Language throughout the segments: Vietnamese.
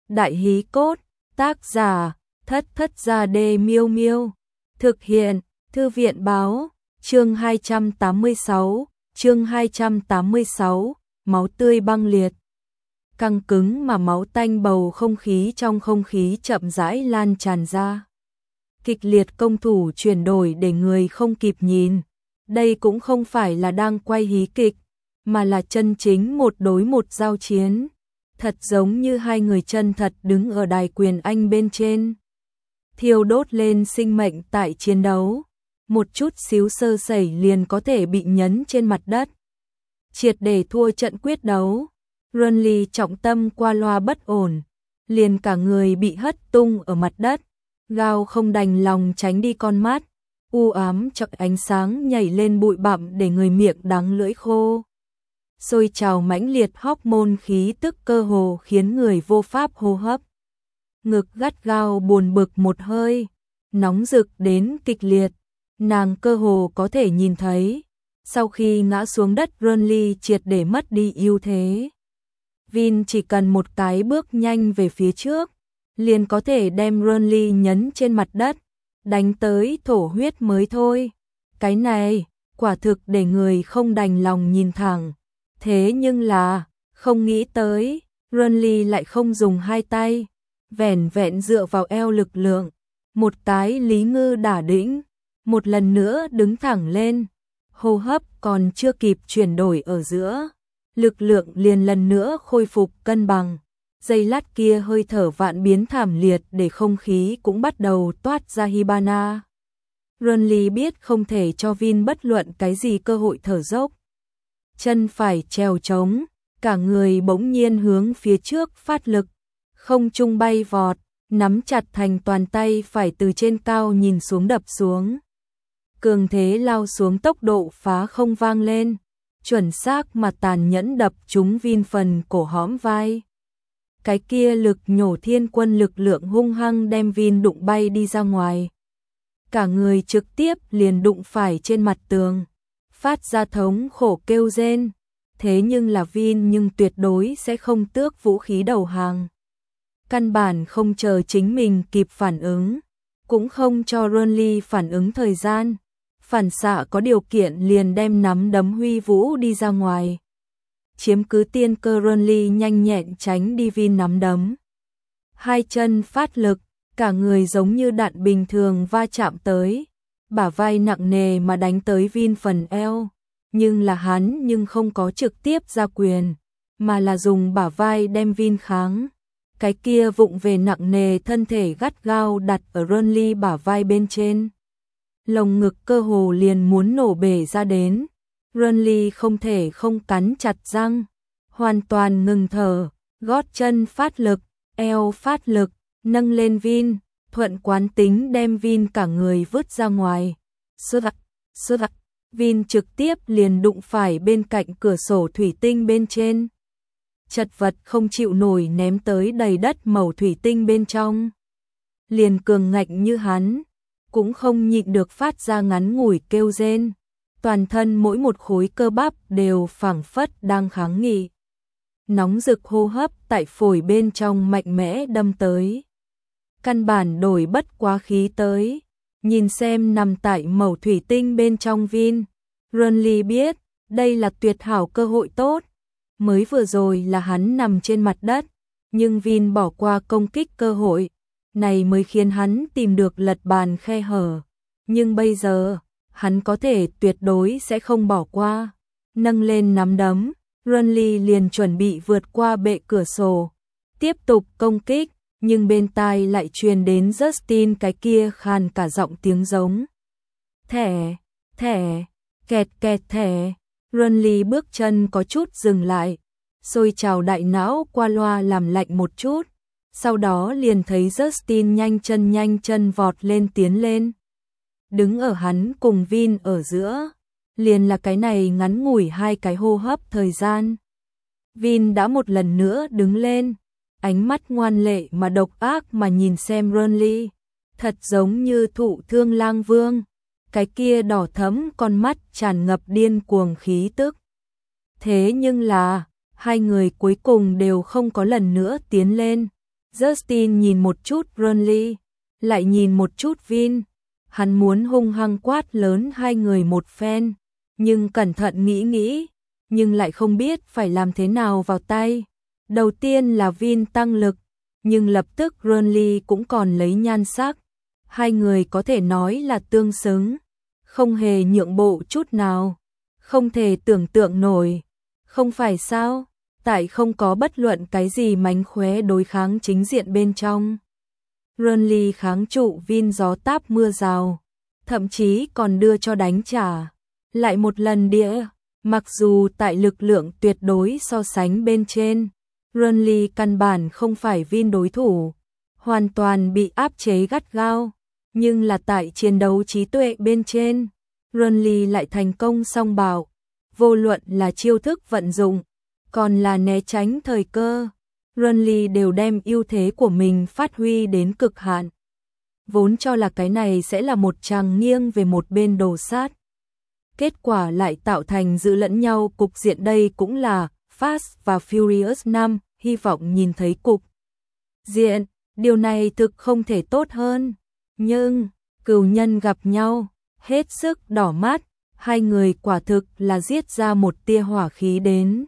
Đại hí cốt, tác giả, Thất Thất Gia Đê Miêu Miêu. Thực hiện, Thư viện báo, chương 286, máu tươi băng liệt. Căng cứng mà máu tanh bầu không khí trong không khí chậm rãi lan tràn ra. Kịch liệt công thủ chuyển đổi để người không kịp nhìn. Đây cũng không phải là đang quay hí kịch, mà là chân chính một đối một giao chiến. Thật giống như hai người chân thật đứng ở đài quyền anh bên trên. Thiêu đốt lên sinh mệnh tại chiến đấu. Một chút xíu sơ sẩy liền có thể bị nhấn trên mặt đất. Triệt để thua trận quyết đấu. Renly trọng tâm qua loa bất ổn. Liền cả người bị hất tung ở mặt đất. Gao không đành lòng tránh đi con mắt. U ám chọc ánh sáng nhảy lên bụi bặm để người miệng đắng lưỡi khô. Sôi trào mãnh liệt hormone khí tức cơ hồ khiến người vô pháp hô hấp. Ngực gắt gao buồn bực một hơi, nóng rực đến kịch liệt, nàng cơ hồ có thể nhìn thấy. Sau khi ngã xuống đất Renly triệt để mất đi ưu thế. Vin chỉ cần một cái bước nhanh về phía trước, liền có thể đem Renly nhấn trên mặt đất, đánh tới thổ huyết mới thôi. Cái này, quả thực để người không đành lòng nhìn thẳng. Thế nhưng là, không nghĩ tới, Renly lại không dùng hai tay, vẻn vẹn dựa vào eo lực lượng. Một cái lý ngư đả đĩnh, một lần nữa đứng thẳng lên, hô hấp còn chưa kịp chuyển đổi ở giữa. Lực lượng liền lần nữa khôi phục cân bằng. Giây lát kia hơi thở vạn biến thảm liệt để không khí cũng bắt đầu toát ra Hibana. Renly biết không thể cho Vin bất luận cái gì cơ hội thở dốc. Chân phải trèo trống, cả người bỗng nhiên hướng phía trước phát lực, không trung bay vọt, nắm chặt thành toàn tay phải từ trên cao nhìn xuống đập xuống. Cường thế lao xuống tốc độ phá không vang lên, chuẩn xác mà tàn nhẫn đập trúng Vin phần cổ hõm vai. Cái kia lực nhổ thiên quân lực lượng hung hăng đem Vin đụng bay đi ra ngoài. Cả người trực tiếp liền đụng phải trên mặt tường, phát ra thống khổ kêu rên. Thế nhưng là Vin nhưng tuyệt đối sẽ không tước vũ khí đầu hàng. Căn bản không chờ chính mình kịp phản ứng, cũng không cho Renly phản ứng thời gian. Phản xạ có điều kiện liền đem nắm đấm huy vũ đi ra ngoài. Chiếm cứ tiên cơ Renly nhanh nhẹn tránh đi Vin nắm đấm. Hai chân phát lực, cả người giống như đạn bình thường va chạm tới. Bả vai nặng nề mà đánh tới Vin phần eo. Nhưng là hắn nhưng không có trực tiếp ra quyền, mà là dùng bả vai đem Vin kháng. Cái kia vụng về nặng nề thân thể gắt gao đặt ở Renly bả vai bên trên. Lồng ngực cơ hồ liền muốn nổ bể ra đến. Renly không thể không cắn chặt răng, hoàn toàn ngừng thở, gót chân phát lực, eo phát lực, nâng lên Vin, thuận quán tính đem Vin cả người vứt ra ngoài. Sơ Vin trực tiếp liền đụng phải bên cạnh cửa sổ thủy tinh bên trên. Chật vật không chịu nổi ném tới đầy đất màu thủy tinh bên trong. Liền cường ngạnh như hắn, cũng không nhịn được phát ra ngắn ngủi kêu rên. Toàn thân mỗi một khối cơ bắp đều phảng phất đang kháng nghị. Nóng rực hô hấp tại phổi bên trong mạnh mẽ đâm tới. Căn bản đổi bất quá khí tới. Nhìn xem nằm tại mẩu thủy tinh bên trong Vin, Renly biết đây là tuyệt hảo cơ hội tốt. Mới vừa rồi là hắn nằm trên mặt đất, nhưng Vin bỏ qua công kích cơ hội, này mới khiến hắn tìm được lật bàn khe hở. Nhưng bây giờ, hắn có thể tuyệt đối sẽ không bỏ qua. Nâng lên nắm đấm, Renly liền chuẩn bị vượt qua bệ cửa sổ, tiếp tục công kích. Nhưng bên tai lại truyền đến Justin cái kia khàn cả giọng tiếng giống. Thẻ, kẹt thẻ. Renly bước chân có chút dừng lại, sôi trào đại não qua loa làm lạnh một chút. Sau đó liền thấy Justin nhanh chân vọt lên tiến lên. Đứng ở hắn cùng Vin ở giữa, liền là cái này ngắn ngủi hai cái hô hấp thời gian. Vin đã một lần nữa đứng lên. Ánh mắt ngoan lệ mà độc ác mà nhìn xem Renly, thật giống như thụ thương lang vương, cái kia đỏ thẫm con mắt tràn ngập điên cuồng khí tức. Thế nhưng là, hai người cuối cùng đều không có lần nữa tiến lên, Justin nhìn một chút Burnley, lại nhìn một chút Vin. Hắn muốn hung hăng quát lớn hai người một phen, nhưng cẩn thận nghĩ, nhưng lại không biết phải làm thế nào vào tay. Đầu tiên là Vin tăng lực, nhưng lập tức Burnley cũng còn lấy nhan sắc. Hai người có thể nói là tương xứng, không hề nhượng bộ chút nào, không thể tưởng tượng nổi. Không phải sao? Tại không có bất luận cái gì mánh khóe đối kháng chính diện bên trong. Burnley kháng trụ Vin gió táp mưa rào, thậm chí còn đưa cho đánh trả. Lại một lần đĩa, mặc dù tại lực lượng tuyệt đối so sánh bên trên, Burnley căn bản không phải Vin đối thủ, hoàn toàn bị áp chế gắt gao, nhưng là tại chiến đấu trí tuệ bên trên, Burnley lại thành công song bạo, vô luận là chiêu thức vận dụng, còn là né tránh thời cơ, Burnley đều đem ưu thế của mình phát huy đến cực hạn. Vốn cho là cái này sẽ là một tràng nghiêng về một bên đồ sát. Kết quả lại tạo thành giữ lẫn nhau cục diện, đây cũng là Fast và Furious 5, hy vọng nhìn thấy cục diện, điều này thực không thể tốt hơn. Nhưng, cừu nhân gặp nhau, hết sức đỏ mắt, hai người quả thực là giết ra một tia hỏa khí đến.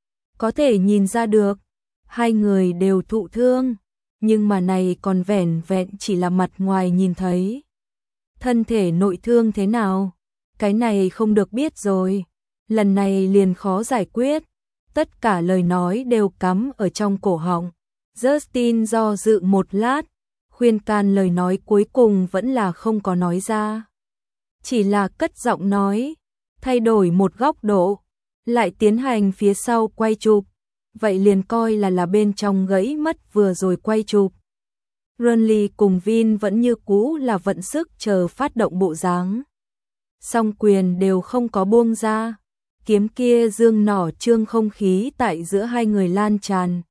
Có thể nhìn ra được, hai người đều thụ thương, nhưng mà này còn vẻn vẹn chỉ là mặt ngoài nhìn thấy. Thân thể nội thương thế nào? Cái này không được biết rồi, lần này liền khó giải quyết, tất cả lời nói đều cắm ở trong cổ họng. Justin do dự một lát, khuyên can lời nói cuối cùng vẫn là không có nói ra. Chỉ là cất giọng nói, thay đổi một góc độ, lại tiến hành phía sau quay chụp, vậy liền coi là bên trong gãy mất vừa rồi quay chụp. Burnley cùng Vin vẫn như cũ là vận sức chờ phát động bộ dáng. Song quyền đều không có buông ra, kiếm kia dương nỏ trương không khí tại giữa hai người lan tràn.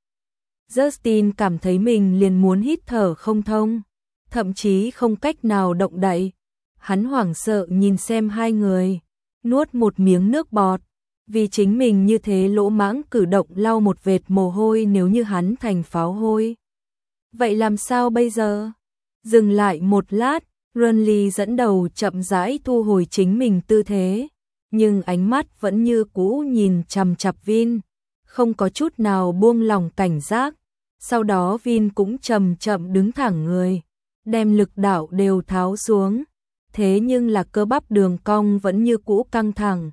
Justin cảm thấy mình liền muốn hít thở không thông, thậm chí không cách nào động đậy. Hắn hoảng sợ nhìn xem hai người, nuốt một miếng nước bọt, vì chính mình như thế lỗ mãng cử động lau một vệt mồ hôi nếu như hắn thành pháo hôi. Vậy làm sao bây giờ? Dừng lại một lát, Burnley dẫn đầu chậm rãi thu hồi chính mình tư thế, nhưng ánh mắt vẫn như cũ nhìn chằm chằm Vin, không có chút nào buông lỏng cảnh giác. Sau đó Vin cũng chậm chậm đứng thẳng người, đem lực đạo đều tháo xuống, thế nhưng là cơ bắp đường cong vẫn như cũ căng thẳng.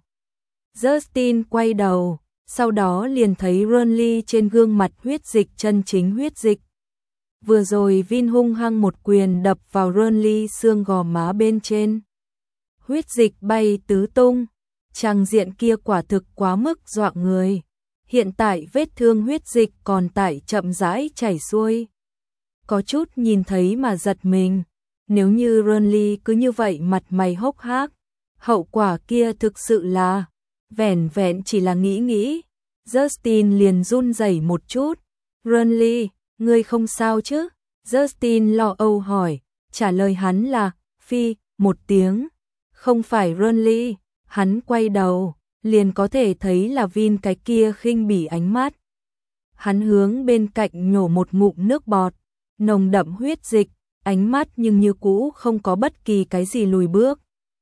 Justin quay đầu, sau đó liền thấy Burnley trên gương mặt huyết dịch, chân chính huyết dịch. Vừa rồi Vin hung hăng một quyền đập vào Burnley xương gò má bên trên. Huyết dịch bay tứ tung, tràng diện kia quả thực quá mức dọa người. Hiện tại vết thương huyết dịch còn tại chậm rãi chảy xuôi. Có chút nhìn thấy mà giật mình, nếu như Burnley cứ như vậy mặt mày hốc hác, hậu quả kia thực sự là, vẻn vẹn chỉ là nghĩ, Justin liền run rẩy một chút. Burnley, ngươi không sao chứ? Justin lo âu hỏi, trả lời hắn là, phi, một tiếng. Không phải Burnley, hắn quay đầu, liền có thể thấy là Vin cái kia khinh bỉ ánh mắt. Hắn hướng bên cạnh nhổ một ngụm nước bọt, nồng đậm huyết dịch, ánh mắt nhưng như cũ không có bất kỳ cái gì lùi bước.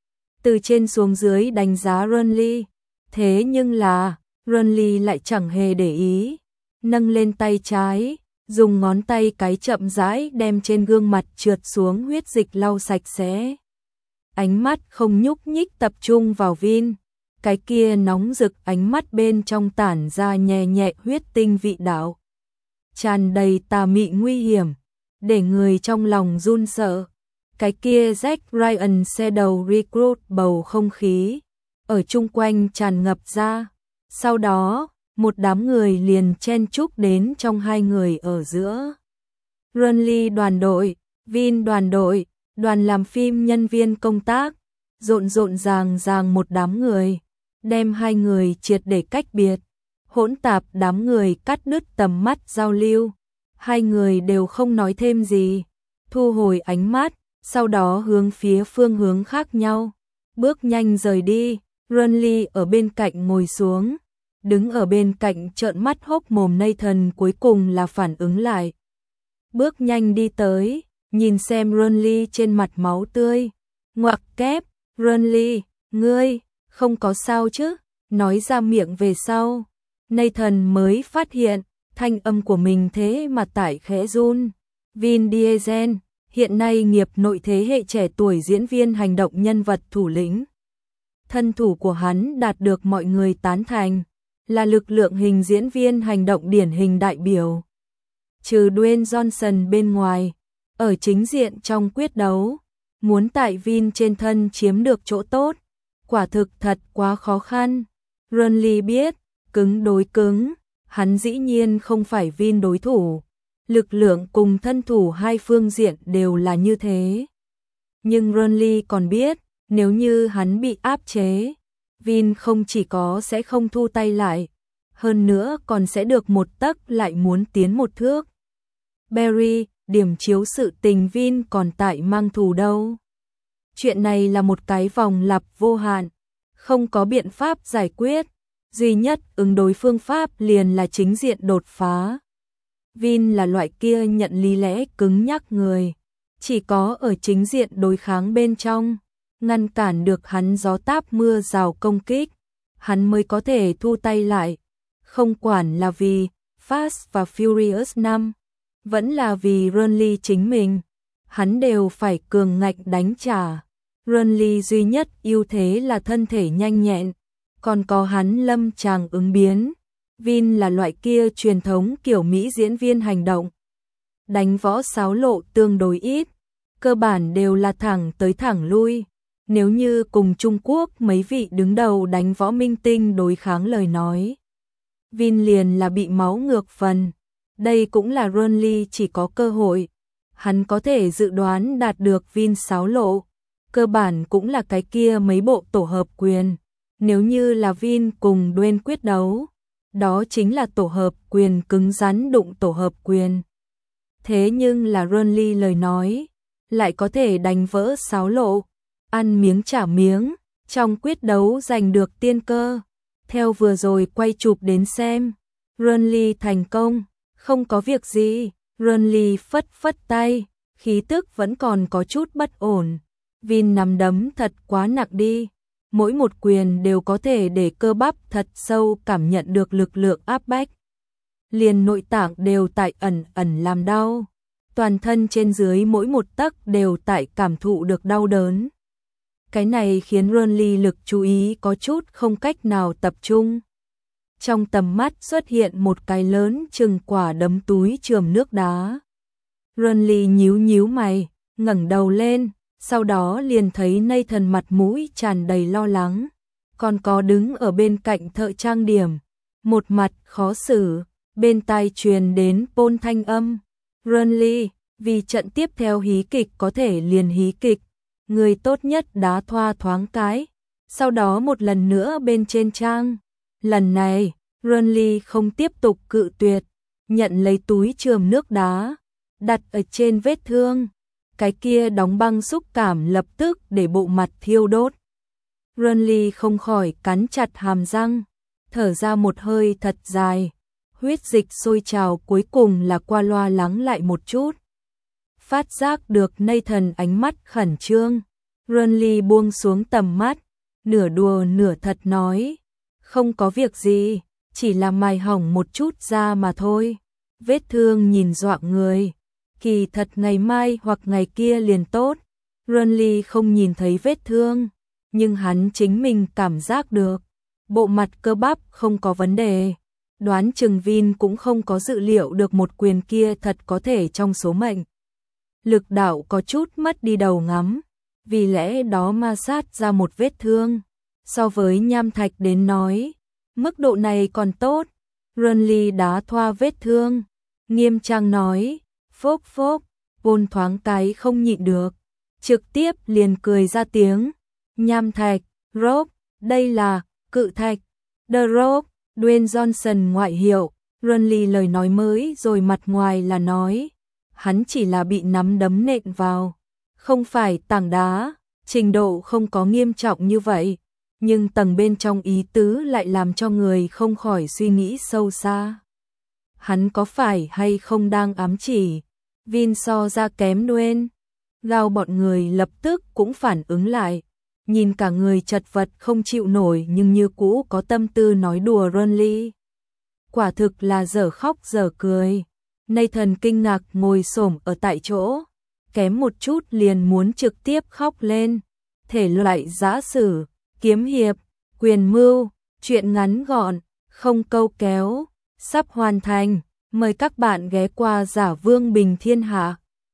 Từ trên xuống dưới đánh giá Burnley, thế nhưng là, Burnley lại chẳng hề để ý, nâng lên tay trái, dùng ngón tay cái chậm rãi đem trên gương mặt trượt xuống huyết dịch lau sạch sẽ. Ánh mắt không nhúc nhích tập trung vào Vin, cái kia nóng rực ánh mắt bên trong tản ra nhẹ nhẹ huyết tinh vị đạo, tràn đầy tà mị nguy hiểm, để người trong lòng run sợ. Cái kia Jack Ryan Shadow Recruit bầu không khí ở chung quanh tràn ngập ra. Sau đó, một đám người liền chen chúc đến trong hai người ở giữa. Burnley đoàn đội, Vin đoàn đội, đoàn làm phim nhân viên công tác, rộn ràng một đám người, đem hai người triệt để cách biệt. Hỗn tạp đám người cắt đứt tầm mắt giao lưu. Hai người đều không nói thêm gì, thu hồi ánh mắt, sau đó hướng phía phương hướng khác nhau, bước nhanh rời đi. Burnley ở bên cạnh ngồi xuống, đứng ở bên cạnh trợn mắt hốc mồm. Nathan cuối cùng là phản ứng lại. bước nhanh đi tới, nhìn xem Renly trên mặt máu tươi. Ngoặc kép, Renly, ngươi, không có sao chứ? Nói ra miệng về sau. Nathan mới phát hiện, thanh âm của mình thế mà tại khẽ run. Vin Diesel, hiện nay nghiệp nội thế hệ trẻ tuổi diễn viên hành động nhân vật thủ lĩnh. Thân thủ của hắn đạt được mọi người tán thành, là lực lượng hình diễn viên hành động điển hình đại biểu. Trừ Dwayne Johnson bên ngoài, ở chính diện trong quyết đấu, muốn tại Vin trên thân chiếm được chỗ tốt, quả thực thật quá khó khăn. Renly biết, cứng đối cứng, hắn dĩ nhiên không phải Vin đối thủ. Lực lượng cùng thân thủ hai phương diện đều là như thế. Nhưng Renly còn biết, nếu như hắn bị áp chế, Vin không chỉ có sẽ không thu tay lại, hơn nữa còn sẽ được một tấc lại muốn tiến một thước. Barry, điểm chiếu sự tình Vin còn tại mang thù đâu. Chuyện này là một cái vòng lặp vô hạn, không có biện pháp giải quyết, duy nhất ứng đối phương pháp liền là chính diện đột phá. Vin là loại kia nhận lý lẽ cứng nhắc người, chỉ có ở chính diện đối kháng bên trong, ngăn cản được hắn gió táp mưa rào công kích, hắn mới có thể thu tay lại, không quản là vì Fast và Furious 5, vẫn là vì Renly chính mình, hắn đều phải cường ngạnh đánh trả. Renly duy nhất ưu thế là thân thể nhanh nhẹn, còn có hắn lâm tràng ứng biến. Vin là loại kia truyền thống kiểu Mỹ diễn viên hành động. Đánh võ xáo lộ tương đối ít, cơ bản đều là thẳng tới thẳng lui. Nếu như cùng Trung Quốc mấy vị đứng đầu đánh võ minh tinh đối kháng lời nói, Vin liền là bị máu ngược phần. Đây cũng là Renly chỉ có cơ hội. Hắn có thể dự đoán đạt được Vin xáo lộ, cơ bản cũng là cái kia mấy bộ tổ hợp quyền. Nếu như là Vin cùng Dwayne quyết đấu, đó chính là tổ hợp quyền cứng rắn đụng tổ hợp quyền. Thế nhưng là Renly lời nói, lại có thể đánh vỡ xáo lộ, ăn miếng trả miếng, trong quyết đấu giành được tiên cơ. Theo vừa rồi quay chụp đến xem, Renly thành công, không có việc gì. Renly phất phất tay, khí tức vẫn còn có chút bất ổn. Vin nắm đấm thật quá nặng đi. Mỗi một quyền đều có thể để cơ bắp thật sâu cảm nhận được lực lượng áp bách. Liền nội tạng đều tại ẩn ẩn làm đau. Toàn thân trên dưới mỗi một tấc đều tại cảm thụ được đau đớn. Cái này khiến Renly lực chú ý có chút không cách nào tập trung. Trong tầm mắt xuất hiện một cái lớn chừng quả đấm túi chườm nước đá. Renly nhíu nhíu mày, ngẩng đầu lên. Sau đó liền thấy Nathan mặt mũi tràn đầy lo lắng, còn có đứng ở bên cạnh thợ trang điểm, một mặt khó xử, bên tai truyền đến Paul thanh âm. Renly, vì trận tiếp theo hí kịch có thể liền hí kịch, người tốt nhất đá thoa thoáng cái, sau đó một lần nữa bên trên trang. Lần này, Renly không tiếp tục cự tuyệt, nhận lấy túi chườm nước đá, đặt ở trên vết thương. Cái kia đóng băng xúc cảm lập tức để bộ mặt thiêu đốt. Renly không khỏi cắn chặt hàm răng, thở ra một hơi thật dài. Huyết dịch sôi trào cuối cùng là qua loa lắng lại một chút. Phát giác được Nathan ánh mắt khẩn trương. Renly buông xuống tầm mắt, nửa đùa nửa thật nói. Không có việc gì, chỉ là mài hỏng một chút da mà thôi. Vết thương nhìn dọa người. Kỳ thật ngày mai hoặc ngày kia liền tốt. Renly không nhìn thấy vết thương, nhưng hắn chính mình cảm giác được. Bộ mặt cơ bắp không có vấn đề. Đoán chừng Vin cũng không có dự liệu được một quyền kia thật có thể trong số mệnh. Lực đạo có chút mất đi đầu ngắm, vì lẽ đó ma sát ra một vết thương. So với nham thạch đến nói, mức độ này còn tốt. Renly đá thoa vết thương, nghiêm trang nói. Phốc phốc, Paul thoáng cái không nhịn được, trực tiếp liền cười ra tiếng. Nham thạch, Rock, đây là cự thạch, The Rock, Dwayne Johnson ngoại hiệu. Renly lời nói mới rồi mặt ngoài là nói, hắn chỉ là bị nắm đấm nện vào, không phải tảng đá, trình độ không có nghiêm trọng như vậy, nhưng tầng bên trong ý tứ lại làm cho người không khỏi suy nghĩ sâu xa. Hắn có phải hay không đang ám chỉ Vin so ra kém Noel. Gao bọn người lập tức cũng phản ứng lại. Nhìn cả người chật vật không chịu nổi nhưng như cũ có tâm tư nói đùa Ronly. Quả thực là dở khóc dở cười. Nathan kinh ngạc ngồi xổm ở tại chỗ. Kém một chút liền muốn trực tiếp khóc lên. Thể loại giã sử, kiếm hiệp, quyền mưu, truyện ngắn gọn, không câu kéo, sắp hoàn thành. Mời các bạn ghé qua Giả Vương Bình Thiên Hạ.